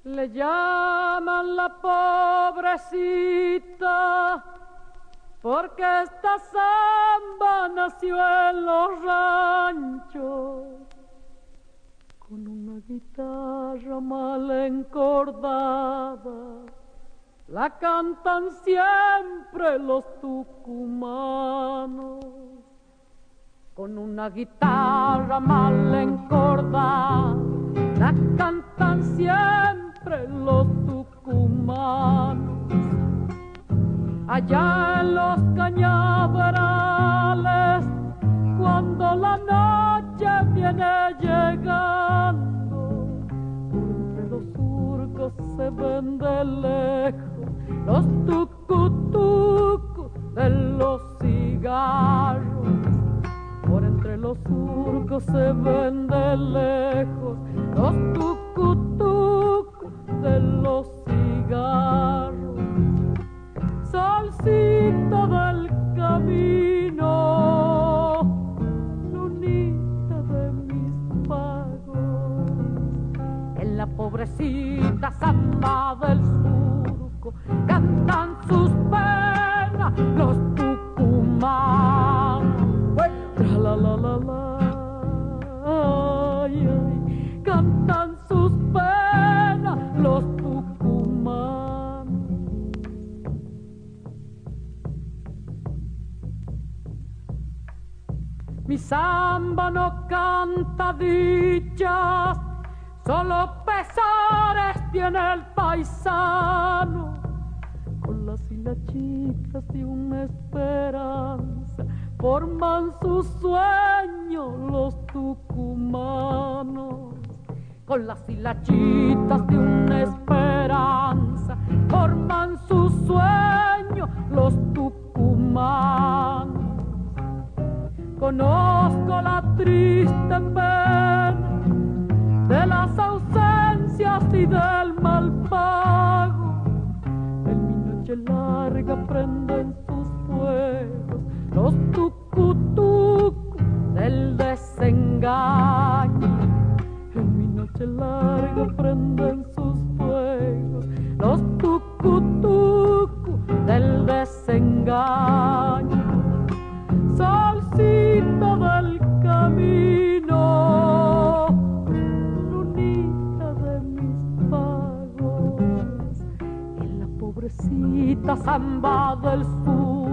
Le llaman la pobrecita porque esta samba nació en los ranchos con una guitarra mal encordada. La cantan siempre los tucumanos con una guitarra mal encordada. La cantan siempre los tucumanos. Allá en los cañaverales, cuando la noche viene llegando, por entre los surcos se ven de lejos los tucutucos de los cigarros. Por entre los surcos se ven de lejos los tucutucos de los cigarros. Solcito del camino, lunita de mis pagos, en la pobrecita samba del surco cantan sus penas los tucumanos. Tra la la la la, ay, ay, cantan sus penas los tucumanos. Mi samba no canta dichas, solo pesares tiene el paisano. Con las hilachitas de una esperanza forman su sueño los tucumanos. Con las hilachitas de una esperanza forman su sueño los tucumanos. Conozco la triste pena de las ausencias y del mal pago. En mi noche larga prenden sus fuegos los tucutucos del desengaño. En mi noche larga prenden sus fuegos los tucutucos del desengaño. Solcito del camino, lunita de mis pagos, en la pobrecita samba del sur